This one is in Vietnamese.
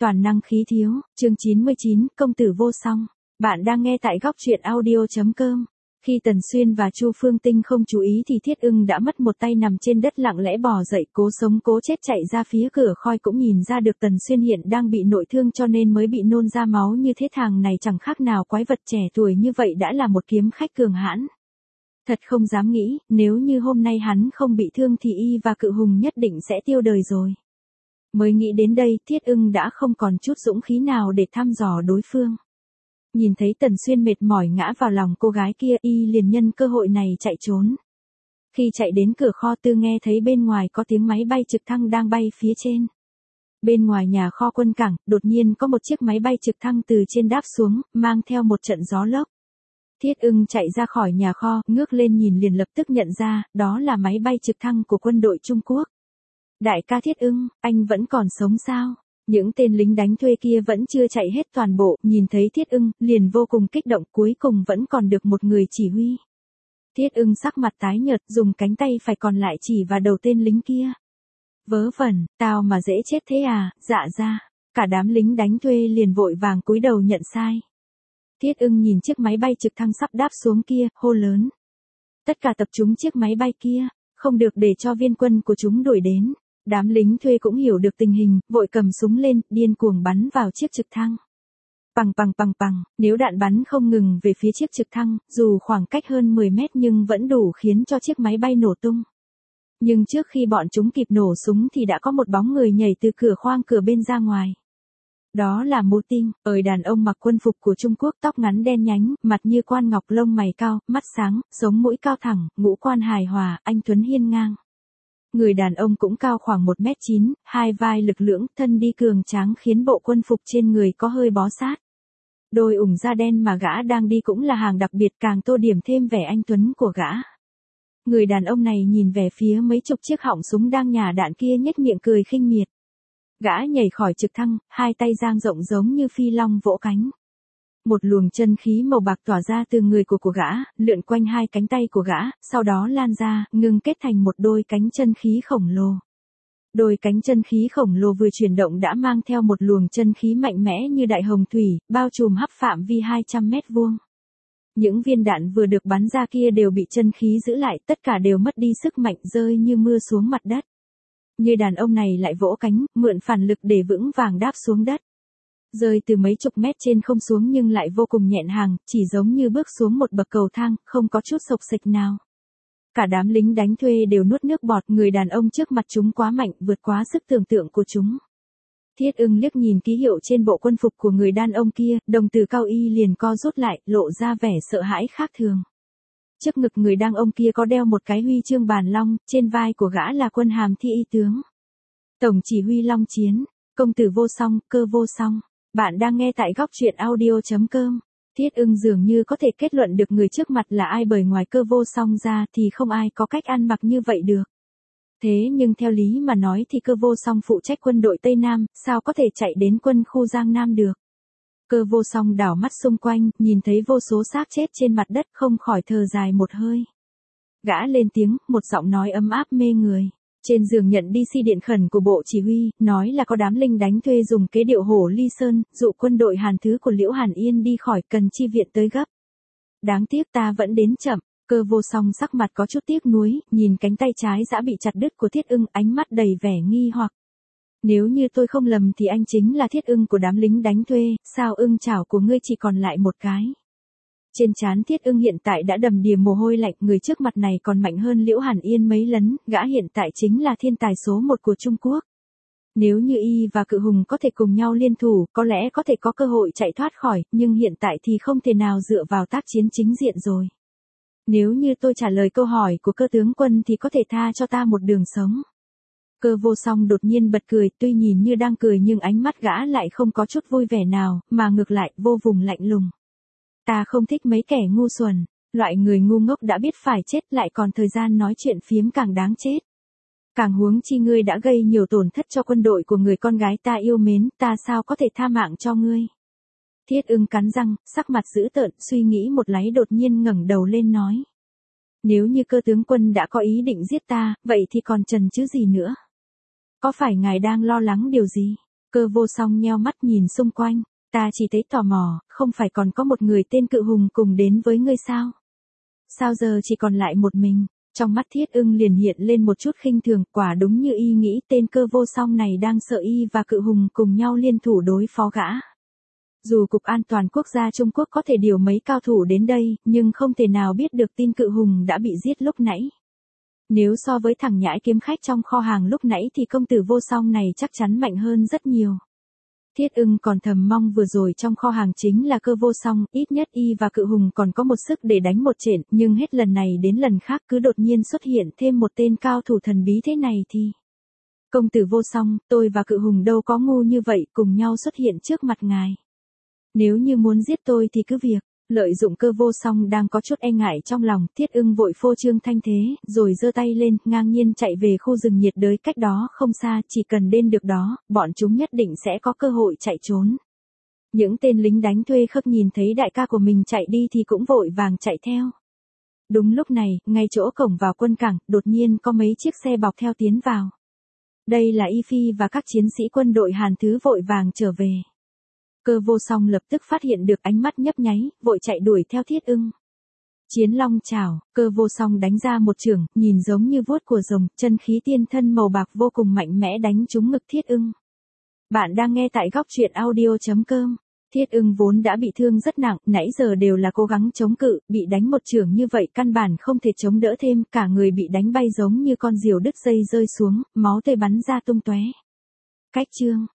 Toàn năng khí thiếu, chương 99, công tử vô song. Bạn đang nghe tại góc truyện audio.com. Khi Tần Xuyên và Chu Phương Tinh không chú ý thì Thiết Ưng đã mất một tay nằm trên đất lặng lẽ bò dậy cố sống cố chết chạy ra phía cửa khoi, cũng nhìn ra được Tần Xuyên hiện đang bị nội thương cho nên mới bị nôn ra máu như thế. Thằng này chẳng khác nào quái vật, trẻ tuổi như vậy đã là một kiếm khách cường hãn. Thật không dám nghĩ, nếu như hôm nay hắn không bị thương thì y và Cự Hùng nhất định sẽ tiêu đời rồi. Mới nghĩ đến đây, Thiết Ưng đã không còn chút dũng khí nào để thăm dò đối phương. Nhìn thấy Tần Xuyên mệt mỏi ngã vào lòng cô gái kia, y liền nhân cơ hội này chạy trốn. Khi chạy đến cửa kho Tư nghe thấy bên ngoài có tiếng máy bay trực thăng đang bay phía trên. Bên ngoài nhà kho quân cảng, đột nhiên có một chiếc máy bay trực thăng từ trên đáp xuống, mang theo một trận gió lốc. Thiết Ưng chạy ra khỏi nhà kho, ngước lên nhìn liền lập tức nhận ra, đó là máy bay trực thăng của quân đội Trung Quốc. Đại ca Thiết Ưng, anh vẫn còn sống sao? Những tên lính đánh thuê kia vẫn chưa chạy hết toàn bộ, nhìn thấy Thiết Ưng, liền vô cùng kích động, cuối cùng vẫn còn được một người chỉ huy. Thiết Ưng sắc mặt tái nhợt, dùng cánh tay phải còn lại chỉ vào đầu tên lính kia. Vớ vẩn, tao mà dễ chết thế à, dạ ra. Cả đám lính đánh thuê liền vội vàng cúi đầu nhận sai. Thiết Ưng nhìn chiếc máy bay trực thăng sắp đáp xuống kia, hô lớn. Tất cả tập trung chiếc máy bay kia, không được để cho viên quân của chúng đuổi đến. Đám lính thuê cũng hiểu được tình hình, vội cầm súng lên, điên cuồng bắn vào chiếc trực thăng. Pằng pằng pằng pằng, nếu đạn bắn không ngừng về phía chiếc trực thăng, dù khoảng cách hơn 10 mét nhưng vẫn đủ khiến cho chiếc máy bay nổ tung. Nhưng trước khi bọn chúng kịp nổ súng thì đã có một bóng người nhảy từ cửa khoang cửa bên ra ngoài. Đó là Mô Tinh, đàn ông mặc quân phục của Trung Quốc, tóc ngắn đen nhánh, mặt như quan ngọc, lông mày cao, mắt sáng, sống mũi cao thẳng, ngũ quan hài hòa, anh tuấn hiên ngang. Người đàn ông cũng cao khoảng 1m9, hai vai lực lưỡng, thân đi cường tráng khiến bộ quân phục trên người có hơi bó sát. Đôi ủng da đen mà gã đang đi cũng là hàng đặc biệt, càng tô điểm thêm vẻ anh tuấn của gã. Người đàn ông này nhìn về phía mấy chục chiếc họng súng đang nhả đạn kia, nhếch miệng cười khinh miệt. Gã nhảy khỏi trực thăng, hai tay dang rộng giống như phi long vỗ cánh. Một luồng chân khí màu bạc tỏa ra từ người của gã, lượn quanh hai cánh tay của gã, sau đó lan ra, ngưng kết thành một đôi cánh chân khí khổng lồ. Đôi cánh chân khí khổng lồ vừa chuyển động đã mang theo một luồng chân khí mạnh mẽ như đại hồng thủy, bao trùm khắp phạm vi 200 mét vuông. Những viên đạn vừa được bắn ra kia đều bị chân khí giữ lại, tất cả đều mất đi sức mạnh, rơi như mưa xuống mặt đất. Như đàn ông này lại vỗ cánh, mượn phản lực để vững vàng đáp xuống đất. Rơi từ mấy chục mét trên không xuống nhưng lại vô cùng nhẹn hàng, chỉ giống như bước xuống một bậc cầu thang, không có chút xộc xệch nào. Cả đám lính đánh thuê đều nuốt nước bọt, người đàn ông trước mặt chúng quá mạnh, vượt quá sức tưởng tượng của chúng. Thiết Ưng liếc nhìn ký hiệu trên bộ quân phục của người đàn ông kia, đồng tử cao y liền co rút lại, lộ ra vẻ sợ hãi khác thường. Trước ngực người đàn ông kia có đeo một cái huy chương bàn long, trên vai của gã là quân hàm thi y tướng. Tổng chỉ huy Long Chiến, công tử vô song, cơ vô song. Bạn đang nghe tại góc truyện audio.com. Thiết Ưng dường như có thể kết luận được người trước mặt là ai, bởi ngoài cơ vô song ra thì không ai có cách ăn mặc như vậy được. Thế nhưng theo lý mà nói thì cơ vô song phụ trách quân đội Tây Nam, sao có thể chạy đến quân khu Giang Nam được. Cơ vô song đảo mắt xung quanh, nhìn thấy vô số xác chết trên mặt đất, không khỏi thở dài một hơi. Gã lên tiếng, một giọng nói ấm áp mê người. Trên giường nhận đi điện khẩn của bộ chỉ huy, nói là có đám lính đánh thuê dùng kế điệu hổ ly sơn, dụ quân đội Hàn Thứ của Liễu Hàn Yên đi khỏi, cần chi viện tới gấp. Đáng tiếc ta vẫn đến chậm. Cơ vô song sắc mặt có chút tiếc nuối, nhìn cánh tay trái đã bị chặt đứt của Thiết Ưng, ánh mắt đầy vẻ nghi hoặc. Nếu như tôi không lầm thì anh chính là Thiết Ưng của đám lính đánh thuê, sao ưng chảo của ngươi chỉ còn lại một cái? Trên trán Thiết Ưng hiện tại đã đầm đìa mồ hôi lạnh, người trước mặt này còn mạnh hơn Liễu Hàn Yên mấy lần, gã hiện tại chính là thiên tài số 1 của Trung Quốc. Nếu như y và Cự Hùng có thể cùng nhau liên thủ, có lẽ có thể có cơ hội chạy thoát khỏi, nhưng hiện tại thì không thể nào dựa vào tác chiến chính diện rồi. Nếu như tôi trả lời câu hỏi của cơ tướng quân thì có thể tha cho ta một đường sống. Cơ vô song đột nhiên bật cười, tuy nhìn như đang cười nhưng ánh mắt gã lại không có chút vui vẻ nào, mà ngược lại, vô vùng lạnh lùng. Ta không thích mấy kẻ ngu xuẩn, loại người ngu ngốc đã biết phải chết lại còn thời gian nói chuyện phiếm càng đáng chết. Càng huống chi ngươi đã gây nhiều tổn thất cho quân đội của người con gái ta yêu mến, ta sao có thể tha mạng cho ngươi. Thiết Ưng cắn răng, sắc mặt dữ tợn, suy nghĩ một lát đột nhiên ngẩng đầu lên nói. Nếu như cơ tướng quân đã có ý định giết ta, vậy thì còn chần chừ gì nữa? Có phải ngài đang lo lắng điều gì? Cơ vô song nheo mắt nhìn xung quanh, ta chỉ thấy tò mò, không phải còn có một người tên Cự Hùng cùng đến với ngươi sao? Sao giờ chỉ còn lại một mình? Trong mắt Thiết Ưng liền hiện lên một chút khinh thường, quả đúng như y nghĩ tên Cơ vô song này đang sợ y và Cự Hùng cùng nhau liên thủ đối phó gã. Dù Cục An toàn Quốc gia Trung Quốc có thể điều mấy cao thủ đến đây, nhưng không thể nào biết được tin Cự Hùng đã bị giết lúc nãy. Nếu so với thằng nhãi kiếm khách trong kho hàng lúc nãy thì công tử vô song này chắc chắn mạnh hơn rất nhiều. Thiết Ưng còn thầm mong vừa rồi trong kho hàng chính là Cơ vô song, ít nhất y và Cự Hùng còn có một sức để đánh một trận, nhưng hết lần này đến lần khác cứ đột nhiên xuất hiện thêm một tên cao thủ thần bí thế này thì... Công tử vô song, tôi và Cự Hùng đâu có ngu như vậy, cùng nhau xuất hiện trước mặt ngài. Nếu như muốn giết tôi thì cứ việc. Lợi dụng Cơ vô song đang có chút e ngại trong lòng, Thiết Ưng vội phô trương thanh thế, rồi giơ tay lên, ngang nhiên chạy về khu rừng nhiệt đới cách đó không xa, chỉ cần đến được đó, bọn chúng nhất định sẽ có cơ hội chạy trốn. Những tên lính đánh thuê khắc nhìn thấy đại ca của mình chạy đi thì cũng vội vàng chạy theo. Đúng lúc này, ngay chỗ cổng vào quân cảng, đột nhiên có mấy chiếc xe bọc theo tiến vào. Đây là Y Phi và các chiến sĩ quân đội Hàn Thứ vội vàng trở về. Cơ vô song lập tức phát hiện được ánh mắt nhấp nháy, vội chạy đuổi theo Thiết Ưng. Chiến long chảo, Cơ vô song đánh ra một chưởng, nhìn giống như vuốt của rồng, chân khí tiên thân màu bạc vô cùng mạnh mẽ đánh trúng ngực Thiết Ưng. Bạn đang nghe tại góc truyện audio.com. Thiết Ưng vốn đã bị thương rất nặng, nãy giờ đều là cố gắng chống cự, bị đánh một chưởng như vậy căn bản không thể chống đỡ thêm, cả người bị đánh bay giống như con diều đứt dây rơi xuống, máu tươi bắn ra tung tóe. Cách chương